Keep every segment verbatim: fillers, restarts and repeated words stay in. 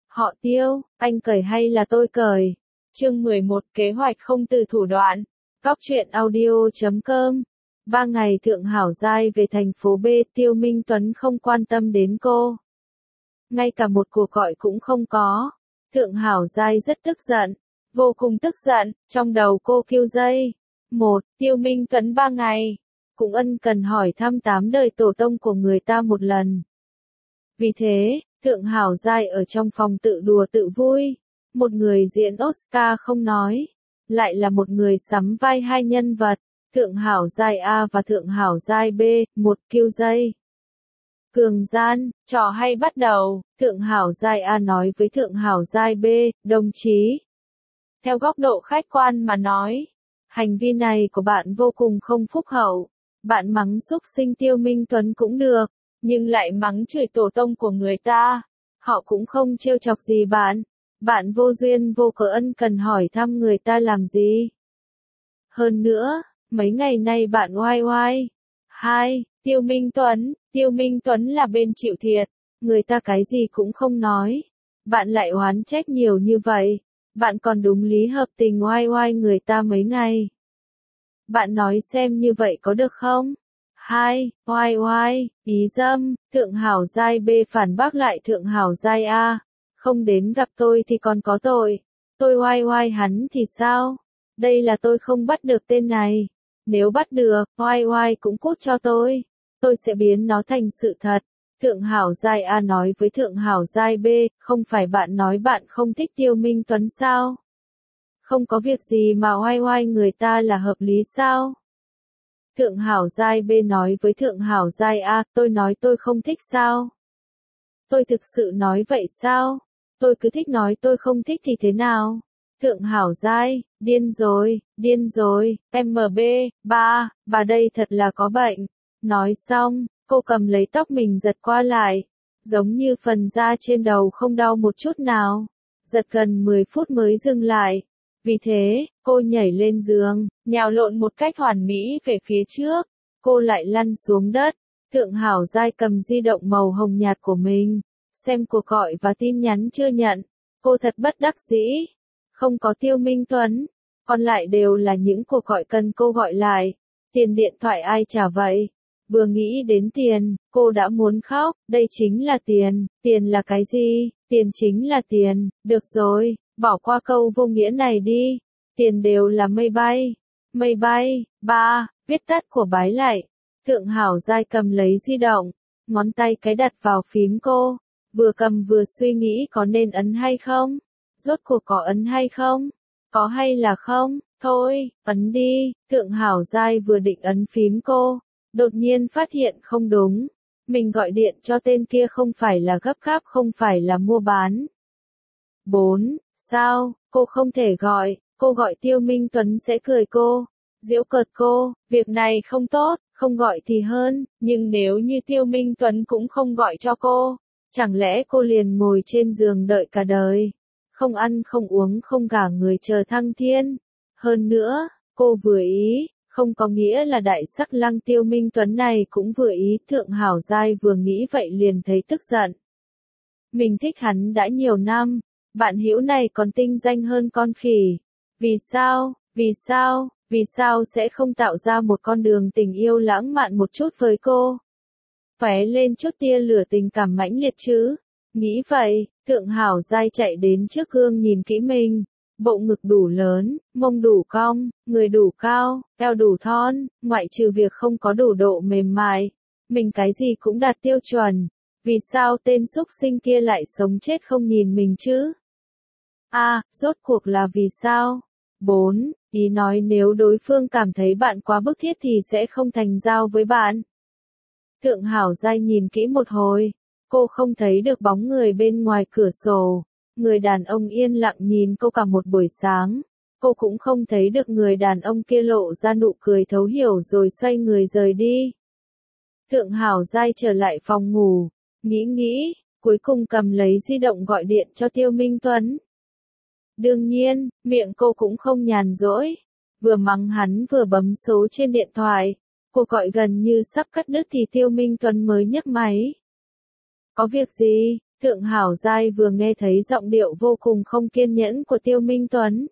Họ Tiêu, anh cởi hay là tôi cởi? Chương mười một Kế hoạch không từ thủ đoạn. Góc truyện audio chấm com. Ba ngày Thượng Hảo Giai về thành phố B, Tiêu Minh Tuấn không quan tâm đến cô. Ngay cả một cuộc gọi cũng không có. Thượng Hảo Giai rất tức giận, vô cùng tức giận, trong đầu cô kêu dây. Một, Tiêu Minh Tuấn ba ngày, cũng ân cần hỏi thăm tám đời tổ tông của người ta một lần. Vì thế, Thượng Hảo Giai ở trong phòng tự đùa tự vui. Một người diễn Oscar không nói, lại là một người sắm vai hai nhân vật, Thượng Hảo Giai A và Thượng Hảo Giai B, một kiêu dây. Cường gian, trò hay bắt đầu, Thượng Hảo Giai A nói với Thượng Hảo Giai B, đồng chí. Theo góc độ khách quan mà nói, hành vi này của bạn vô cùng không phúc hậu. Bạn mắng xúc sinh Tiêu Minh Tuấn cũng được, nhưng lại mắng chửi tổ tông của người ta. Họ cũng không trêu chọc gì bạn. Bạn vô duyên vô cớ ân cần hỏi thăm người ta làm gì. Hơn nữa, mấy ngày nay bạn oai oai. Hai, Tiêu Minh Tuấn, Tiêu Minh Tuấn là bên chịu thiệt. Người ta cái gì cũng không nói. Bạn lại oán trách nhiều như vậy. Bạn còn đúng lý hợp tình oai oai người ta mấy ngày. Bạn nói xem như vậy có được không? Hai, oai oai, ý dâm, Thượng Hảo Giai B phản bác lại Thượng Hảo Giai A. Không đến gặp tôi thì còn có tội. Tôi oai oai hắn thì sao? Đây là tôi không bắt được tên này. Nếu bắt được, oai oai cũng cút cho tôi. Tôi sẽ biến nó thành sự thật. Thượng Hảo Giai A nói với Thượng Hảo Giai B, không phải bạn nói bạn không thích Tiêu Minh Tuấn sao? Không có việc gì mà oai oai người ta là hợp lý sao? Thượng Hảo Giai B nói với Thượng Hảo Giai A, tôi nói tôi không thích sao? Tôi thực sự nói vậy sao? Tôi cứ thích nói tôi không thích thì thế nào? Thượng Hảo Giai, điên rồi, điên rồi, em bê, ba, bà đây thật là có bệnh. Nói xong, cô cầm lấy tóc mình giật qua lại, giống như phần da trên đầu không đau một chút nào. Giật gần mười phút mới dừng lại. Vì thế, cô nhảy lên giường, nhào lộn một cách hoàn mỹ về phía trước. Cô lại lăn xuống đất. Thượng Hảo Giai cầm di động màu hồng nhạt của mình, xem cuộc gọi và tin nhắn chưa nhận. Cô thật bất đắc dĩ. Không có Tiêu Minh Tuấn, còn lại đều là những cuộc gọi cần cô gọi lại. Tiền điện thoại ai trả vậy? Vừa nghĩ đến tiền, cô đã muốn khóc. Đây chính là tiền. Tiền là cái gì? Tiền chính là tiền. Được rồi, bỏ qua câu vô nghĩa này đi. Tiền đều là mây bay. Mây bay. Ba, viết tắt của bái lại. Thượng Hảo Giai cầm lấy di động, ngón tay cái đặt vào phím cô. Vừa cầm vừa suy nghĩ có nên ấn hay không? Rốt cuộc có ấn hay không? Có hay là không? Thôi, ấn đi. Thượng Hảo Giai vừa định ấn phím cô, đột nhiên phát hiện không đúng. Mình gọi điện cho tên kia không phải là gấp gáp, không phải là mua bán. Bốn, sao, cô không thể gọi, cô gọi Tiêu Minh Tuấn sẽ cười cô, giễu cợt cô, việc này không tốt, không gọi thì hơn, nhưng nếu như Tiêu Minh Tuấn cũng không gọi cho cô, chẳng lẽ cô liền ngồi trên giường đợi cả đời, không ăn không uống không gả người chờ thăng thiên. Hơn nữa, cô vừa ý, không có nghĩa là đại sắc lăng Tiêu Minh Tuấn này cũng vừa ý. Thượng Hảo Giai vừa nghĩ vậy liền thấy tức giận. Mình thích hắn đã nhiều năm, bạn hữu này còn tinh danh hơn con khỉ. Vì sao, vì sao, vì sao sẽ không tạo ra một con đường tình yêu lãng mạn một chút với cô? Phóe lên chút tia lửa tình cảm mãnh liệt chứ. Nghĩ vậy, Thượng Hảo Giai chạy đến trước gương nhìn kỹ mình. Bộ ngực đủ lớn, mông đủ cong, người đủ cao, eo đủ thon, ngoại trừ việc không có đủ độ mềm mại. Mình cái gì cũng đạt tiêu chuẩn. Vì sao tên xúc sinh kia lại sống chết không nhìn mình chứ? À, rốt cuộc là vì sao? Bốn, ý nói nếu đối phương cảm thấy bạn quá bức thiết thì sẽ không thành giao với bạn. Thượng Hảo Giai nhìn kỹ một hồi, cô không thấy được bóng người bên ngoài cửa sổ. Người đàn ông yên lặng nhìn cô cả một buổi sáng. Cô cũng không thấy được người đàn ông kia lộ ra nụ cười thấu hiểu rồi xoay người rời đi. Thượng Hảo Giai trở lại phòng ngủ, nghĩ nghĩ, cuối cùng cầm lấy di động gọi điện cho Tiêu Minh Tuấn. Đương nhiên, miệng cô cũng không nhàn rỗi. Vừa mắng hắn vừa bấm số trên điện thoại. Cuộc gọi gần như sắp cắt đứt thì Tiêu Minh Tuấn mới nhấc máy. Có việc gì? Thượng Hảo Giai vừa nghe thấy giọng điệu vô cùng không kiên nhẫn của Tiêu Minh Tuấn.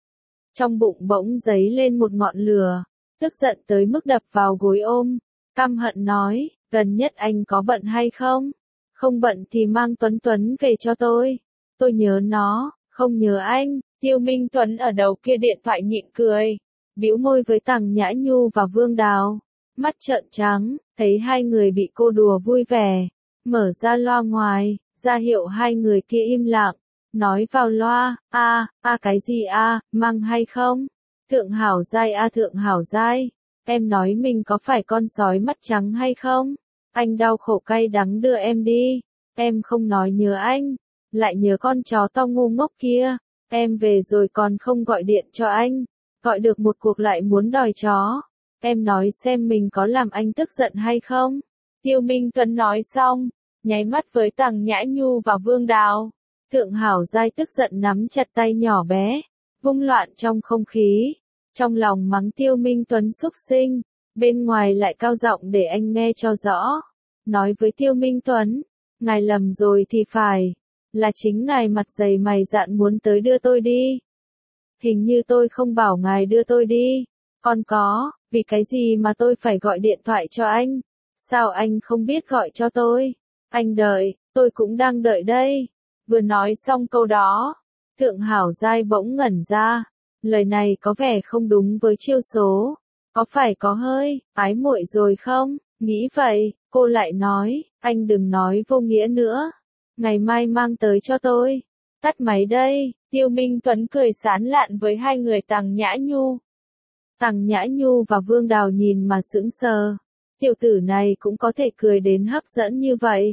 Trong bụng bỗng dấy lên một ngọn lửa, tức giận tới mức đập vào gối ôm, căm hận nói, gần nhất anh có bận hay không? Không bận thì mang Tuấn Tuấn về cho tôi. Tôi nhớ nó, không nhớ anh. Tiêu Minh Tuấn ở đầu kia điện thoại nhịn cười, bĩu môi với Tằng Nhã Nhu và Vương Đào, mắt trợn trắng, thấy hai người bị cô đùa vui vẻ, mở ra loa ngoài, ra hiệu hai người kia im lặng, nói vào loa, a, a cái gì a, mang hay không? Thượng Hảo Giai a Thượng Hảo Giai, em nói mình có phải con sói mắt trắng hay không? Anh đau khổ cay đắng đưa em đi, em không nói nhớ anh, lại nhớ con chó to ngu ngốc kia, em về rồi còn không gọi điện cho anh, gọi được một cuộc lại muốn đòi chó, em nói xem mình có làm anh tức giận hay không? Tiêu Minh Tuấn nói xong, nháy mắt với Tằng Nhã Nhu và Vương Đào. Thượng Hảo Giai tức giận nắm chặt tay nhỏ bé, vung loạn trong không khí, trong lòng mắng Tiêu Minh Tuấn xúc sinh, bên ngoài lại cao giọng để anh nghe cho rõ, nói với Tiêu Minh Tuấn, ngài lầm rồi thì phải, là chính ngài mặt dày mày dạn muốn tới đưa tôi đi. Hình như tôi không bảo ngài đưa tôi đi, còn có, vì cái gì mà tôi phải gọi điện thoại cho anh, sao anh không biết gọi cho tôi, anh đợi, tôi cũng đang đợi đây. Vừa nói xong câu đó, Thượng Hảo Giai bỗng ngẩn ra, lời này có vẻ không đúng với chiêu số, có phải có hơi ái muội rồi không? Nghĩ vậy, cô lại nói, anh đừng nói vô nghĩa nữa, ngày mai mang tới cho tôi. Tắt máy đây. Tiêu Minh Tuấn cười sán lạn với hai người Tằng Nhã Nhu. Tằng Nhã Nhu và Vương Đào nhìn mà sững sờ, tiểu tử này cũng có thể cười đến hấp dẫn như vậy.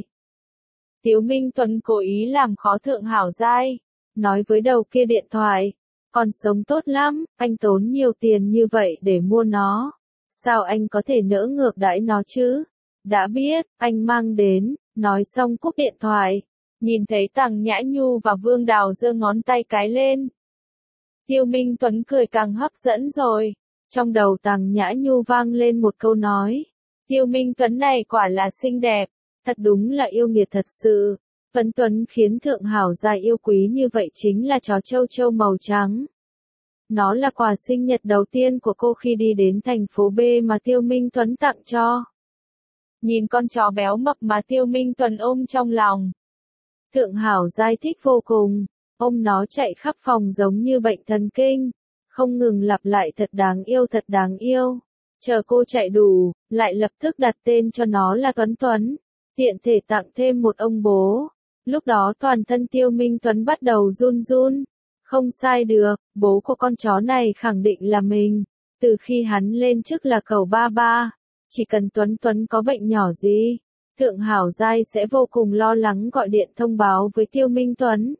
Tiêu Minh Tuấn cố ý làm khó Thượng Hảo Giai, nói với đầu kia điện thoại, con sống tốt lắm, anh tốn nhiều tiền như vậy để mua nó, sao anh có thể nỡ ngược đãi nó chứ? Đã biết, anh mang đến. Nói xong cúp điện thoại, nhìn thấy Tằng Nhã Nhu và Vương Đào giơ ngón tay cái lên. Tiêu Minh Tuấn cười càng hấp dẫn rồi, trong đầu Tằng Nhã Nhu vang lên một câu nói, Tiêu Minh Tuấn này quả là xinh đẹp, thật đúng là yêu nghiệt thật sự. Tuấn Tuấn khiến Thượng Hảo Giai yêu quý như vậy chính là chó châu châu màu trắng. Nó là quà sinh nhật đầu tiên của cô khi đi đến thành phố B mà Tiêu Minh Tuấn tặng cho. Nhìn con chó béo mập mà Tiêu Minh Tuấn ôm trong lòng, Thượng Hảo Giai thích vô cùng, ôm nó chạy khắp phòng giống như bệnh thần kinh, không ngừng lặp lại thật đáng yêu thật đáng yêu. Chờ cô chạy đủ, lại lập tức đặt tên cho nó là Tuấn Tuấn, tiện thể tặng thêm một ông bố. Lúc đó toàn thân Tiêu Minh Tuấn bắt đầu run run, không sai được, bố của con chó này khẳng định là mình, từ khi hắn lên chức là cẩu ba ba. Chỉ cần Tuấn Tuấn có bệnh nhỏ gì, Thượng Hảo Giai sẽ vô cùng lo lắng gọi điện thông báo với Tiêu Minh Tuấn.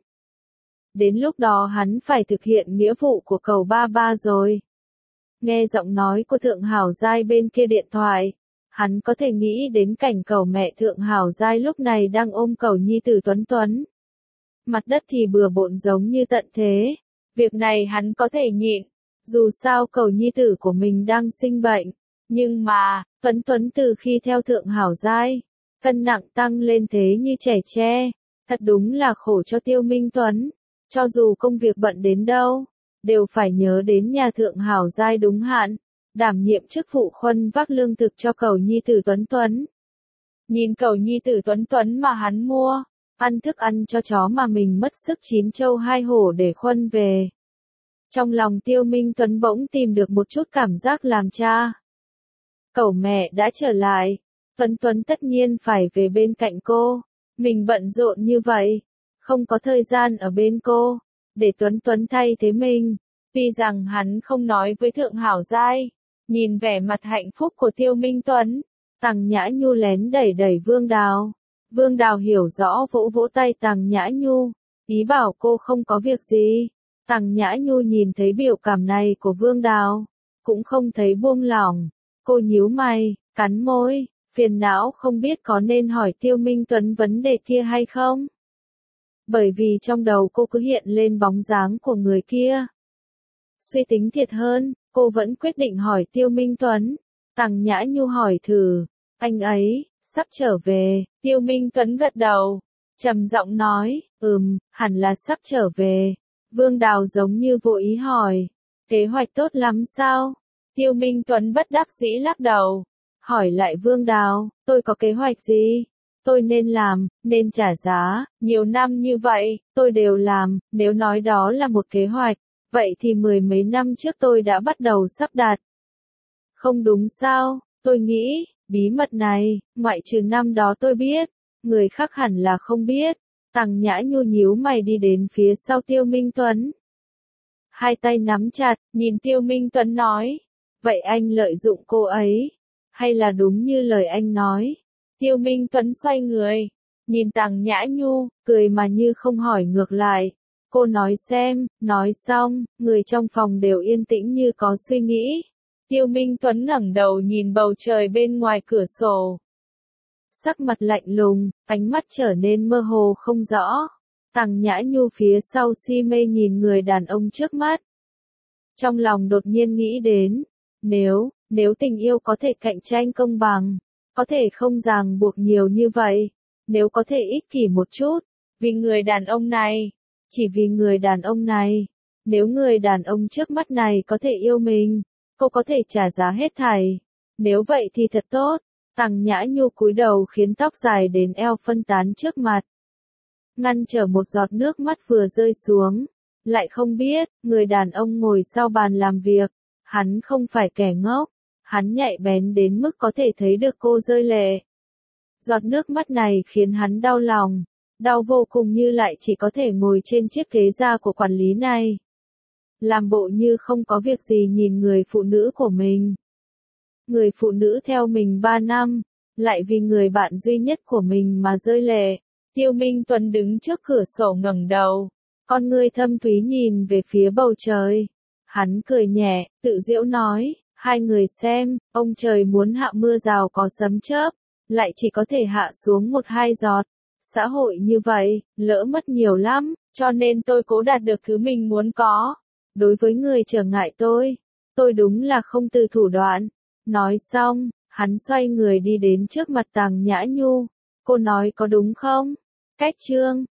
Đến lúc đó hắn phải thực hiện nghĩa vụ của cẩu ba ba rồi. Nghe giọng nói của Thượng Hảo Giai bên kia điện thoại, hắn có thể nghĩ đến cảnh cẩu mẹ Thượng Hảo Giai lúc này đang ôm cẩu nhi tử Tuấn Tuấn. Mặt đất thì bừa bộn giống như tận thế, việc này hắn có thể nhịn, dù sao cẩu nhi tử của mình đang sinh bệnh. Nhưng mà, Tuấn Tuấn từ khi theo Thượng Hảo Giai, cân nặng tăng lên thế như trẻ tre, thật đúng là khổ cho Tiêu Minh Tuấn, cho dù công việc bận đến đâu, đều phải nhớ đến nhà Thượng Hảo Giai đúng hạn, đảm nhiệm chức vụ khuân vác lương thực cho cẩu nhi tử Tuấn Tuấn. Nhìn cẩu nhi tử Tuấn Tuấn mà hắn mua, ăn thức ăn cho chó mà mình mất sức chín châu hai hổ để khuân về. Trong lòng Tiêu Minh Tuấn bỗng tìm được một chút cảm giác làm cha. Cẩu mẹ đã trở lại, Tuấn Tuấn tất nhiên phải về bên cạnh cô, mình bận rộn như vậy, không có thời gian ở bên cô, để Tuấn Tuấn thay thế mình. Tuy rằng hắn không nói với Thượng Hảo Giai, nhìn vẻ mặt hạnh phúc của Tiêu Minh Tuấn, Tằng Nhã Nhu lén đẩy đẩy Vương Đào. Vương Đào hiểu rõ vỗ vỗ tay Tằng Nhã Nhu, ý bảo cô không có việc gì. Tằng Nhã Nhu nhìn thấy biểu cảm này của Vương Đào, cũng không thấy buông lỏng. Cô nhíu mày, cắn môi, phiền não không biết có nên hỏi Tiêu Minh Tuấn vấn đề kia hay không. Bởi vì trong đầu cô cứ hiện lên bóng dáng của người kia. Suy tính thiệt hơn, cô vẫn quyết định hỏi Tiêu Minh Tuấn. Tằng Nhã Nhu hỏi thử, anh ấy, sắp trở về, Tiêu Minh Tuấn gật đầu. trầm giọng nói, ừm, hẳn là sắp trở về. Vương Đào giống như vô ý hỏi, kế hoạch tốt lắm sao? Tiêu Minh Tuấn bất đắc dĩ lắc đầu, hỏi lại Vương Đào, tôi có kế hoạch gì? Tôi nên làm, nên trả giá, nhiều năm như vậy, tôi đều làm, nếu nói đó là một kế hoạch, vậy thì mười mấy năm trước tôi đã bắt đầu sắp đặt. Không đúng sao, tôi nghĩ, bí mật này, ngoại trừ năm đó tôi biết, người khác hẳn là không biết. Tằng Nhã Nhu nhíu mày đi đến phía sau Tiêu Minh Tuấn. Hai tay nắm chặt, nhìn Tiêu Minh Tuấn nói, vậy anh lợi dụng cô ấy, hay là đúng như lời anh nói? Tiêu Minh Tuấn xoay người, nhìn Tằng Nhã Nhu, cười mà như không hỏi ngược lại. Cô nói xem, nói xong, người trong phòng đều yên tĩnh như có suy nghĩ. Tiêu Minh Tuấn ngẩng đầu nhìn bầu trời bên ngoài cửa sổ. Sắc mặt lạnh lùng, ánh mắt trở nên mơ hồ không rõ. Tằng Nhã Nhu phía sau si mê nhìn người đàn ông trước mắt. Trong lòng đột nhiên nghĩ đến, nếu, nếu tình yêu có thể cạnh tranh công bằng, có thể không ràng buộc nhiều như vậy, nếu có thể ích kỷ một chút, vì người đàn ông này, chỉ vì người đàn ông này, nếu người đàn ông trước mắt này có thể yêu mình, cô có thể trả giá hết thảy. Nếu vậy thì thật tốt. Tằng Nhã Nhu cúi đầu khiến tóc dài đến eo phân tán trước mặt. Ngăn trở một giọt nước mắt vừa rơi xuống. Lại không biết, người đàn ông ngồi sau bàn làm việc. Hắn không phải kẻ ngốc. Hắn nhạy bén đến mức có thể thấy được cô rơi lệ. Giọt nước mắt này khiến hắn đau lòng. Đau vô cùng như lại chỉ có thể ngồi trên chiếc ghế da của quản lý này. Làm bộ như không có việc gì nhìn người phụ nữ của mình. Người phụ nữ theo mình ba năm, lại vì người bạn duy nhất của mình mà rơi lệ. Tiêu Minh Tuấn đứng trước cửa sổ ngẩng đầu, con ngươi thâm thúy nhìn về phía bầu trời. Hắn cười nhẹ, tự giễu nói, hai người xem, ông trời muốn hạ mưa rào có sấm chớp, lại chỉ có thể hạ xuống một hai giọt. Xã hội như vậy, lỡ mất nhiều lắm, cho nên tôi cố đạt được thứ mình muốn có. Đối với người trở ngại tôi, tôi đúng là không từ thủ đoạn. Nói xong, hắn xoay người đi đến trước mặt Tằng Nhã Nhu. Cô nói có đúng không? Cách chương